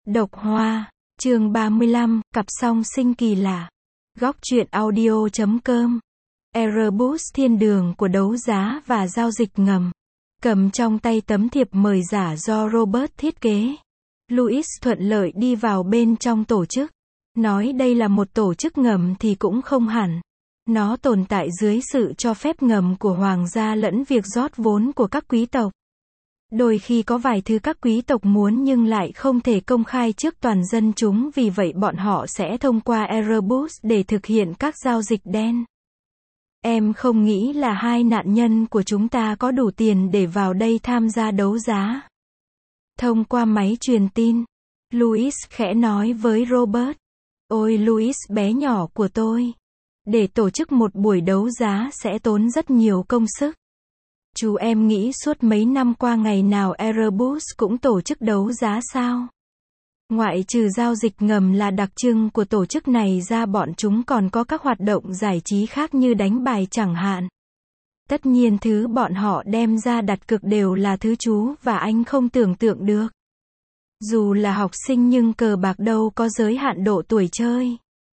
Độc Hoa, chương 35, cặp song sinh kỳ lạ. Góc truyện audio.com. Airbus thiên đường của đấu giá và giao dịch ngầm. Cầm trong tay tấm thiệp mời giả do Robert thiết kế, Louis thuận lợi đi vào bên trong tổ chức. Nói đây là một tổ chức ngầm thì cũng không hẳn. Nó tồn tại dưới sự cho phép ngầm của hoàng gia lẫn việc rót vốn của các quý tộc. Đôi khi có vài thứ các quý tộc muốn nhưng lại không thể công khai trước toàn dân chúng, vì vậy bọn họ sẽ thông qua Airbus để thực hiện các giao dịch đen. Em không nghĩ là hai nạn nhân của chúng ta có đủ tiền để vào đây tham gia đấu giá. Thông qua máy truyền tin, Louis khẽ nói với Robert. Ôi Louis bé nhỏ của tôi. Để tổ chức một buổi đấu giá sẽ tốn rất nhiều công sức. Chú em nghĩ suốt mấy năm qua ngày nào Airbus cũng tổ chức đấu giá sao? Ngoại trừ giao dịch ngầm là đặc trưng của tổ chức này ra, bọn chúng còn có các hoạt động giải trí khác như đánh bài chẳng hạn. Tất nhiên thứ bọn họ đem ra đặt cược đều là thứ chú và anh không tưởng tượng được. Dù là học sinh nhưng cờ bạc đâu có giới hạn độ tuổi chơi.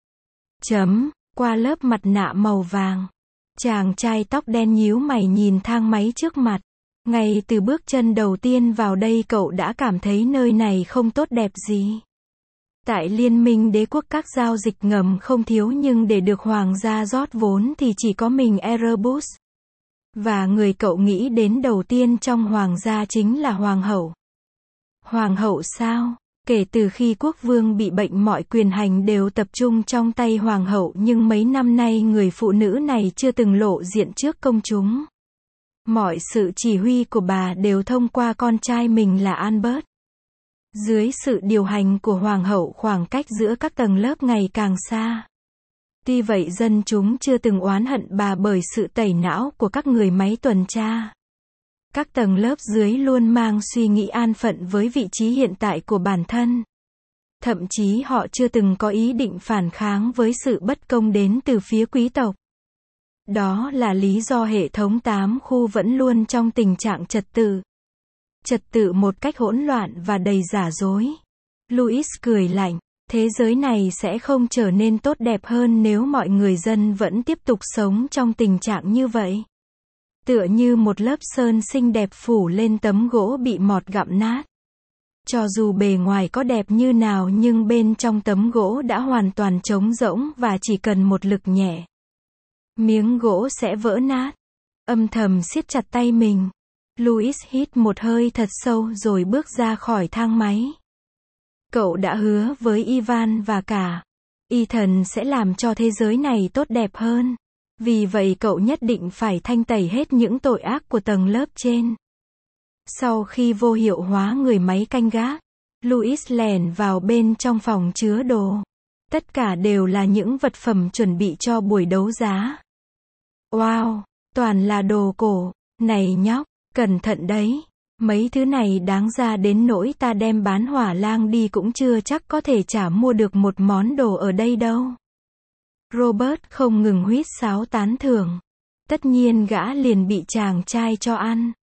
Qua lớp mặt nạ màu vàng, chàng trai tóc đen nhíu mày nhìn thang máy trước mặt. Ngay từ bước chân đầu tiên vào đây cậu đã cảm thấy nơi này không tốt đẹp gì. Tại Liên minh Đế quốc các giao dịch ngầm không thiếu, nhưng để được hoàng gia rót vốn thì chỉ có mình Airbus. Và người cậu nghĩ đến đầu tiên trong hoàng gia chính là hoàng hậu. Hoàng hậu sao? Kể từ khi quốc vương bị bệnh mọi quyền hành đều tập trung trong tay hoàng hậu, nhưng mấy năm nay người phụ nữ này chưa từng lộ diện trước công chúng. Mọi sự chỉ huy của bà đều thông qua con trai mình là Albert. Dưới sự điều hành của hoàng hậu, khoảng cách giữa các tầng lớp ngày càng xa. Tuy vậy dân chúng chưa từng oán hận bà bởi sự tẩy não của các người máy tuần tra. Các tầng lớp dưới luôn mang suy nghĩ an phận với vị trí hiện tại của bản thân. Thậm chí họ chưa từng có ý định phản kháng với sự bất công đến từ phía quý tộc. Đó là lý do hệ thống 8 khu vẫn luôn trong tình trạng trật tự. Trật tự một cách hỗn loạn và đầy giả dối. Louis cười lạnh. Thế giới này sẽ không trở nên tốt đẹp hơn nếu mọi người dân vẫn tiếp tục sống trong tình trạng như vậy. Tựa như một lớp sơn xinh đẹp phủ lên tấm gỗ bị mọt gặm nát. Cho dù bề ngoài có đẹp như nào nhưng bên trong tấm gỗ đã hoàn toàn trống rỗng và chỉ cần một lực nhẹ, miếng gỗ sẽ vỡ nát. Âm thầm siết chặt tay mình, Louis hít một hơi thật sâu rồi bước ra khỏi thang máy. Cậu đã hứa với Ivan và cả Ethan sẽ làm cho thế giới này tốt đẹp hơn. Vì vậy cậu nhất định phải thanh tẩy hết những tội ác của tầng lớp trên. Sau khi vô hiệu hóa người máy canh gác, Louis lẻn vào bên trong phòng chứa đồ. Tất cả đều là những vật phẩm chuẩn bị cho buổi đấu giá. Wow, toàn là đồ cổ. Này nhóc, cẩn thận đấy. Mấy thứ này đáng ra đến nỗi ta đem bán hỏa lang đi cũng chưa chắc có thể trả mua được một món đồ ở đây đâu. Robert không ngừng huýt sáo tán thưởng. Tất nhiên gã liền bị chàng trai cho ăn.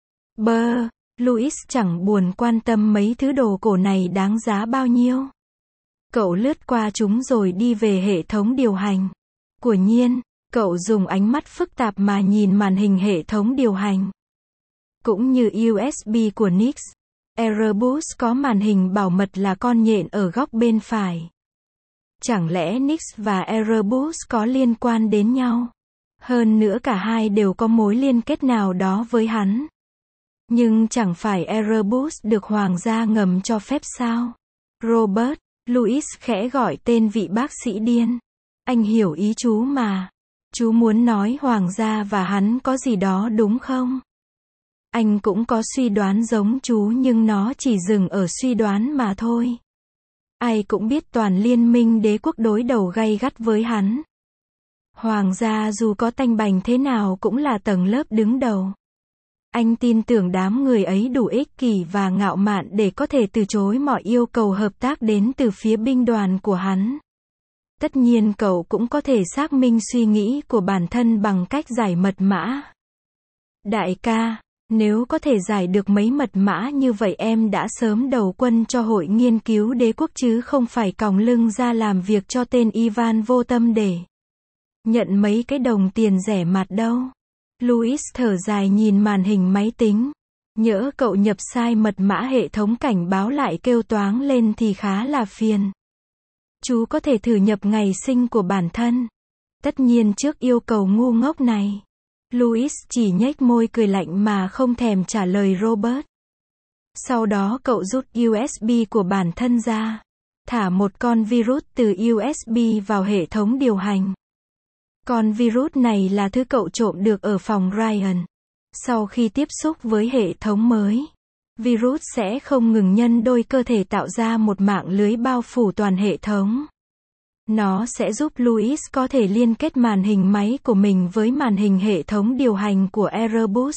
Louis chẳng buồn quan tâm mấy thứ đồ cổ này đáng giá bao nhiêu. Cậu lướt qua chúng rồi đi về hệ thống điều hành. Quả nhiên, cậu dùng ánh mắt phức tạp mà nhìn màn hình hệ thống điều hành. Cũng như USB của Nix, Airbus có màn hình bảo mật là con nhện ở góc bên phải. Chẳng lẽ Nix và Airbus có liên quan đến nhau? Hơn nữa cả hai đều có mối liên kết nào đó với hắn. Nhưng chẳng phải Airbus được hoàng gia ngầm cho phép sao? Robert, Louis khẽ gọi tên vị bác sĩ điên. Anh hiểu ý chú mà. Chú muốn nói hoàng gia và hắn có gì đó đúng không? Anh cũng có suy đoán giống chú nhưng nó chỉ dừng ở suy đoán mà thôi. Ai cũng biết toàn Liên minh Đế quốc đối đầu gay gắt với hắn. Hoàng gia dù có tanh bành thế nào cũng là tầng lớp đứng đầu. Anh tin tưởng đám người ấy đủ ích kỷ và ngạo mạn để có thể từ chối mọi yêu cầu hợp tác đến từ phía binh đoàn của hắn. Tất nhiên cậu cũng có thể xác minh suy nghĩ của bản thân bằng cách giải mật mã. Đại ca, Nếu có thể giải được mấy mật mã như vậy em đã sớm đầu quân cho hội nghiên cứu đế quốc chứ không phải còng lưng ra làm việc cho tên Ivan vô tâm để nhận mấy cái đồng tiền rẻ mạt đâu. Louis thở dài nhìn màn hình máy tính. Nhỡ cậu nhập sai mật mã hệ thống cảnh báo lại kêu toáng lên thì khá là phiền. Chú có thể thử nhập ngày sinh của bản thân. Tất nhiên trước yêu cầu ngu ngốc này, Louis chỉ nhếch môi cười lạnh mà không thèm trả lời Robert. Sau đó cậu rút USB của bản thân ra, thả một con virus từ USB vào hệ thống điều hành. Con virus này là thứ cậu trộm được ở phòng Ryan. Sau khi tiếp xúc với hệ thống mới, virus sẽ không ngừng nhân đôi cơ thể tạo ra một mạng lưới bao phủ toàn hệ thống. Nó sẽ giúp Louis có thể liên kết màn hình máy của mình với màn hình hệ thống điều hành của Airbus.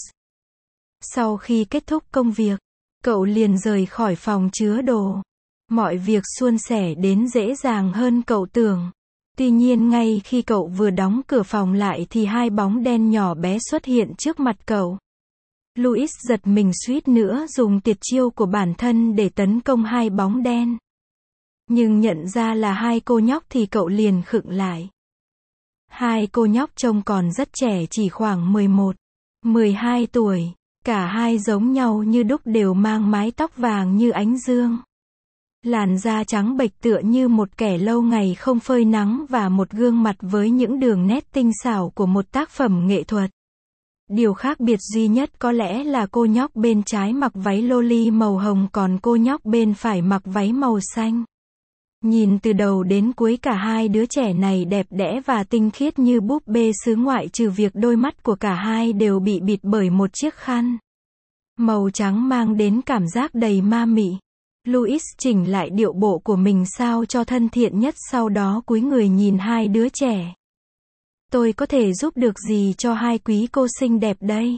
Sau khi kết thúc công việc, cậu liền rời khỏi phòng chứa đồ. Mọi việc suôn sẻ đến dễ dàng hơn cậu tưởng. Tuy nhiên ngay khi cậu vừa đóng cửa phòng lại thì hai bóng đen nhỏ bé xuất hiện trước mặt cậu. Louis giật mình suýt nữa dùng tuyệt chiêu của bản thân để tấn công hai bóng đen. Nhưng nhận ra là hai cô nhóc thì cậu liền khựng lại. Hai cô nhóc trông còn rất trẻ, chỉ khoảng 11, 12 tuổi. Cả hai giống nhau như đúc, đều mang mái tóc vàng như ánh dương. Làn da trắng bệch tựa như một kẻ lâu ngày không phơi nắng và một gương mặt với những đường nét tinh xảo của một tác phẩm nghệ thuật. Điều khác biệt duy nhất có lẽ là cô nhóc bên trái mặc váy loli màu hồng còn cô nhóc bên phải mặc váy màu xanh. Nhìn từ đầu đến cuối cả hai đứa trẻ này đẹp đẽ và tinh khiết như búp bê xứ ngoại, trừ việc đôi mắt của cả hai đều bị bịt bởi một chiếc khăn màu trắng mang đến cảm giác đầy ma mị. Louis chỉnh lại điệu bộ của mình sao cho thân thiện nhất, sau đó cúi người nhìn hai đứa trẻ. Tôi có thể giúp được gì cho hai quý cô xinh đẹp đây?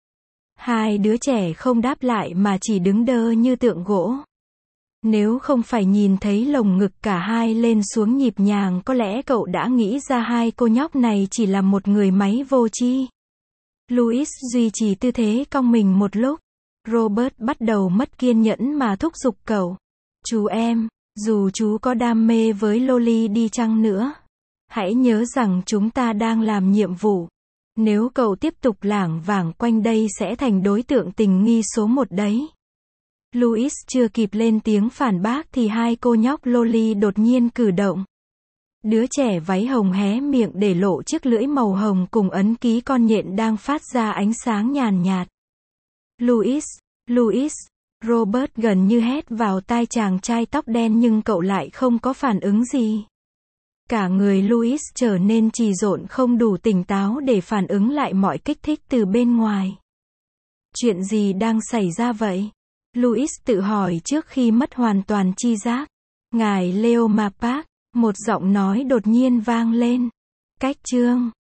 Hai đứa trẻ không đáp lại mà chỉ đứng đơ như tượng gỗ. Nếu không phải nhìn thấy lồng ngực cả hai lên xuống nhịp nhàng, có lẽ cậu đã nghĩ ra hai cô nhóc này chỉ là một người máy vô tri. Louis duy trì tư thế cong mình một lúc. Robert bắt đầu mất kiên nhẫn mà thúc giục cậu. Chú em, dù chú có đam mê với loli đi chăng nữa, hãy nhớ rằng chúng ta đang làm nhiệm vụ. Nếu cậu tiếp tục lảng vảng quanh đây sẽ thành đối tượng tình nghi số 1 đấy. Louis chưa kịp lên tiếng phản bác thì hai cô nhóc loli đột nhiên cử động. Đứa trẻ váy hồng hé miệng để lộ chiếc lưỡi màu hồng cùng ấn ký con nhện đang phát ra ánh sáng nhàn nhạt. Louis, Robert gần như hét vào tai chàng trai tóc đen nhưng cậu lại không có phản ứng gì. Cả người Louis trở nên trì rộn, không đủ tỉnh táo để phản ứng lại mọi kích thích từ bên ngoài. Chuyện gì đang xảy ra vậy? Louis tự hỏi trước khi mất hoàn toàn tri giác. Ngài Leo Mapak, một giọng nói đột nhiên vang lên. Cách chương